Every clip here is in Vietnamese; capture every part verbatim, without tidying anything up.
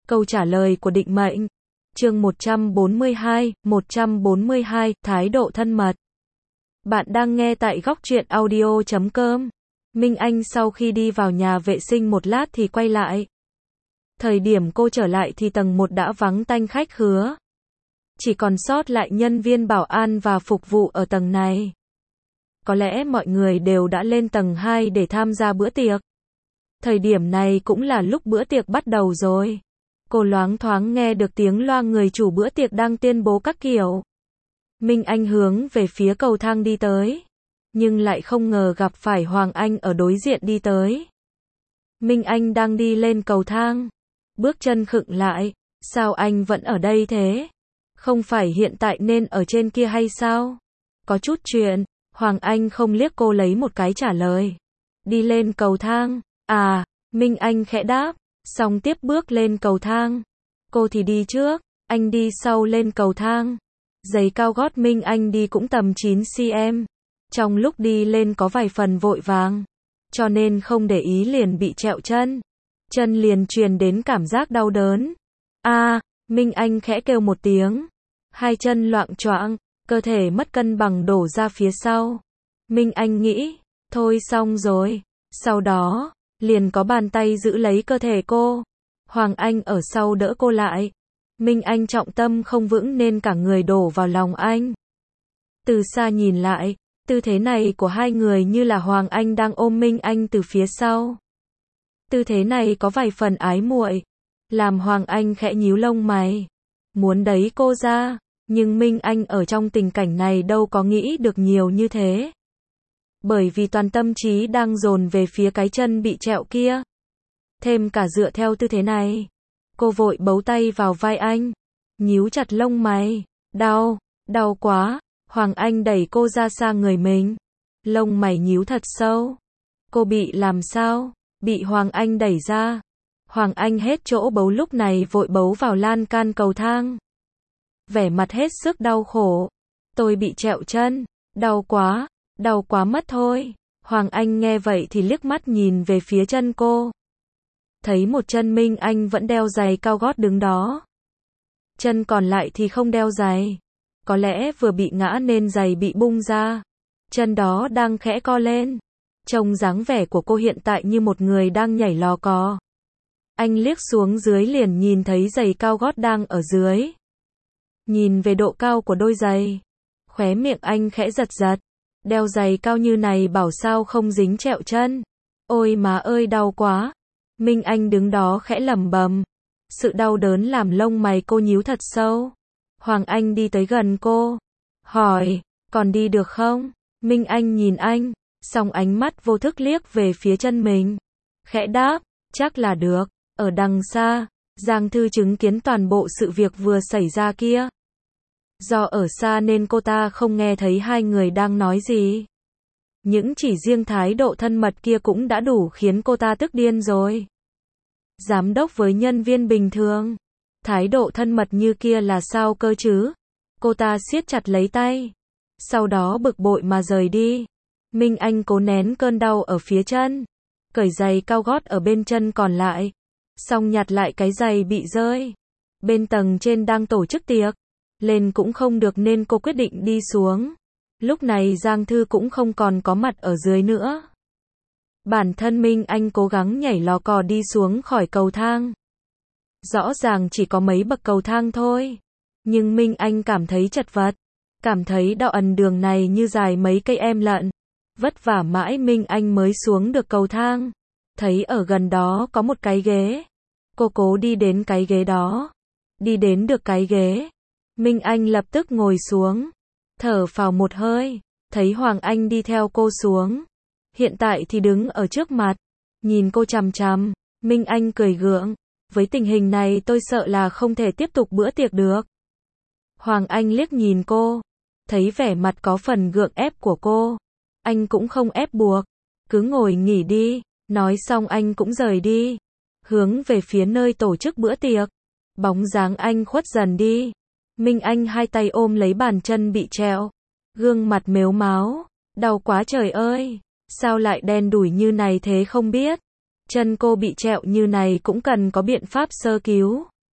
Câu trả lời của định mệnh. Chương một trăm bốn mươi hai, một trăm bốn mươi hai, thái độ thân mật. Bạn đang nghe tại góc truyện audio chấm com. Minh Anh sau khi đi vào nhà vệ sinh một lát thì quay lại. Thời điểm cô trở lại thì tầng một đã vắng tanh khách khứa. Chỉ còn sót lại nhân viên bảo an và phục vụ ở tầng này. Có lẽ mọi người đều đã lên tầng hai để tham gia bữa tiệc. Thời điểm này cũng là lúc bữa tiệc bắt đầu rồi. Cô loáng thoáng nghe được tiếng loa người chủ bữa tiệc đang tuyên bố các kiểu. Minh Anh hướng về phía cầu thang đi tới. Nhưng lại không ngờ gặp phải Hoàng Anh ở đối diện đi tới. Minh Anh đang đi lên cầu thang. Bước chân khựng lại. Sao anh vẫn ở đây thế? Không phải hiện tại nên ở trên kia hay sao? Có chút chuyện. Hoàng Anh không liếc cô lấy một cái trả lời. Đi lên cầu thang. À, Minh Anh khẽ đáp. Xong tiếp bước lên cầu thang. Cô thì đi trước, anh đi sau lên cầu thang. Giày cao gót Minh Anh đi cũng tầm chín xăng-ti-mét. Trong lúc đi lên có vài phần vội vàng. Cho nên không để ý liền bị trẹo chân. Chân liền truyền đến cảm giác đau đớn. A, à, Minh Anh khẽ kêu một tiếng. Hai chân loạng choạng, cơ thể mất cân bằng đổ ra phía sau. Minh Anh nghĩ, thôi xong rồi. Sau đó, liền có bàn tay giữ lấy cơ thể cô. Hoàng Anh ở sau đỡ cô lại. Minh Anh trọng tâm không vững nên cả người đổ vào lòng anh. Từ xa nhìn lại, tư thế này của hai người như là Hoàng Anh đang ôm Minh Anh từ phía sau. Tư thế này có vài phần ái muội, làm Hoàng Anh khẽ nhíu lông mày, muốn đẩy cô ra, nhưng Minh Anh ở trong tình cảnh này đâu có nghĩ được nhiều như thế. Bởi vì toàn tâm trí đang dồn về phía cái chân bị trẹo kia. Thêm cả dựa theo tư thế này. Cô vội bấu tay vào vai anh. Nhíu chặt lông mày. Đau, đau quá. Hoàng Anh đẩy cô ra xa người mình. Lông mày nhíu thật sâu. Cô bị làm sao? Bị Hoàng Anh đẩy ra. Hoàng Anh hết chỗ bấu lúc này vội bấu vào lan can cầu thang. Vẻ mặt hết sức đau khổ. Tôi bị trẹo chân. Đau quá. Đau quá mất thôi. Hoàng Anh nghe vậy thì liếc mắt nhìn về phía chân cô. Thấy một chân Minh Anh vẫn đeo giày cao gót đứng đó. Chân còn lại thì không đeo giày. Có lẽ vừa bị ngã nên giày bị bung ra. Chân đó đang khẽ co lên. Trông dáng vẻ của cô hiện tại như một người đang nhảy lò cò. Anh liếc xuống dưới liền nhìn thấy giày cao gót đang ở dưới. Nhìn về độ cao của đôi giày. Khóe miệng anh khẽ giật giật. Đeo giày cao như này bảo sao không dính trẹo chân. Ôi má ơi đau quá. Minh Anh đứng đó khẽ lẩm bẩm. Sự đau đớn làm lông mày cô nhíu thật sâu. Hoàng Anh đi tới gần cô. Hỏi, còn đi được không? Minh Anh nhìn anh, xong ánh mắt vô thức liếc về phía chân mình. Khẽ đáp, chắc là được. Ở đằng xa, Giang Thư chứng kiến toàn bộ sự việc vừa xảy ra kia. Do ở xa nên cô ta không nghe thấy hai người đang nói gì. Những chỉ riêng thái độ thân mật kia cũng đã đủ khiến cô ta tức điên rồi. Giám đốc với nhân viên bình thường. Thái độ thân mật như kia là sao cơ chứ? Cô ta siết chặt lấy tay. Sau đó bực bội mà rời đi. Minh Anh cố nén cơn đau ở phía chân. Cởi giày cao gót ở bên chân còn lại. Xong nhặt lại cái giày bị rơi. Bên tầng trên đang tổ chức tiệc. Lên cũng không được nên cô quyết định đi xuống. Lúc này Giang Thư cũng không còn có mặt ở dưới nữa. Bản thân Minh Anh cố gắng nhảy lò cò đi xuống khỏi cầu thang. Rõ ràng chỉ có mấy bậc cầu thang thôi. Nhưng Minh Anh cảm thấy chật vật. Cảm thấy đạo ẩn đường này như dài mấy cây em lợn. Vất vả mãi Minh Anh mới xuống được cầu thang. Thấy ở gần đó có một cái ghế. Cô cố đi đến cái ghế đó. Đi đến được cái ghế. Minh Anh lập tức ngồi xuống. Thở phào một hơi. Thấy Hoàng Anh đi theo cô xuống. Hiện tại thì đứng ở trước mặt. Nhìn cô chằm chằm. Minh Anh cười gượng. Với tình hình này tôi sợ là không thể tiếp tục bữa tiệc được. Hoàng Anh liếc nhìn cô. Thấy vẻ mặt có phần gượng ép của cô. Anh cũng không ép buộc. Cứ ngồi nghỉ đi. Nói xong anh cũng rời đi. Hướng về phía nơi tổ chức bữa tiệc. Bóng dáng anh khuất dần đi. Minh Anh hai tay ôm lấy bàn chân bị trẹo. Gương mặt mếu máo. Đau quá trời ơi. Sao lại đen đủi như này thế không biết. Chân cô bị trẹo như này cũng cần có biện pháp sơ cứu.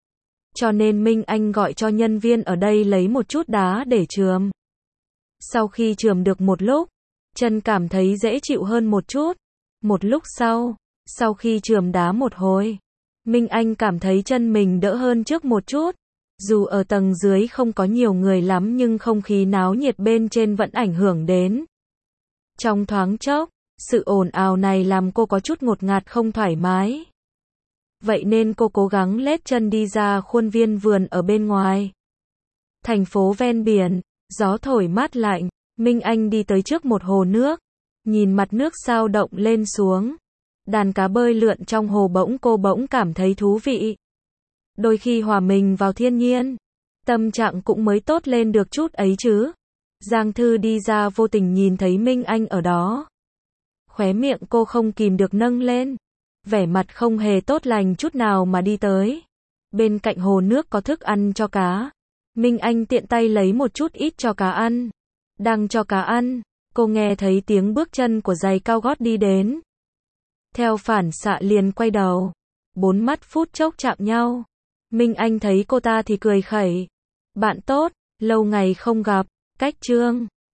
cho nên Minh Anh gọi cho nhân viên ở đây lấy một chút đá để chườm. Sau khi chườm được một lúc, chân cảm thấy dễ chịu hơn một chút. Một lúc sau, sau khi chườm đá một hồi, Minh Anh cảm thấy chân mình đỡ hơn trước một chút. Dù ở tầng dưới không có nhiều người lắm nhưng không khí náo nhiệt bên trên vẫn ảnh hưởng đến. Trong thoáng chốc, sự ồn ào này làm cô có chút ngột ngạt không thoải mái. Vậy nên cô cố gắng lết chân đi ra khuôn viên vườn ở bên ngoài. Thành phố ven biển, gió thổi mát lạnh, Minh Anh đi tới trước một hồ nước, nhìn mặt nước sao động lên xuống. Đàn cá bơi lượn trong hồ bỗng cô bỗng cảm thấy thú vị. Đôi khi hòa mình vào thiên nhiên, tâm trạng cũng mới tốt lên được chút ấy chứ. Giang Thư đi ra vô tình nhìn thấy Minh Anh ở đó. Khóe miệng cô không kìm được nâng lên. Vẻ mặt không hề tốt lành chút nào mà đi tới. Bên cạnh hồ nước có thức ăn cho cá. Minh Anh tiện tay lấy một chút ít cho cá ăn. Đang cho cá ăn, cô nghe thấy tiếng bước chân của giày cao gót đi đến. Theo phản xạ liền quay đầu. Bốn mắt phút chốc chạm nhau. Minh Anh thấy cô ta thì cười khẩy. Bạn tốt, lâu ngày không gặp, Cách Trương.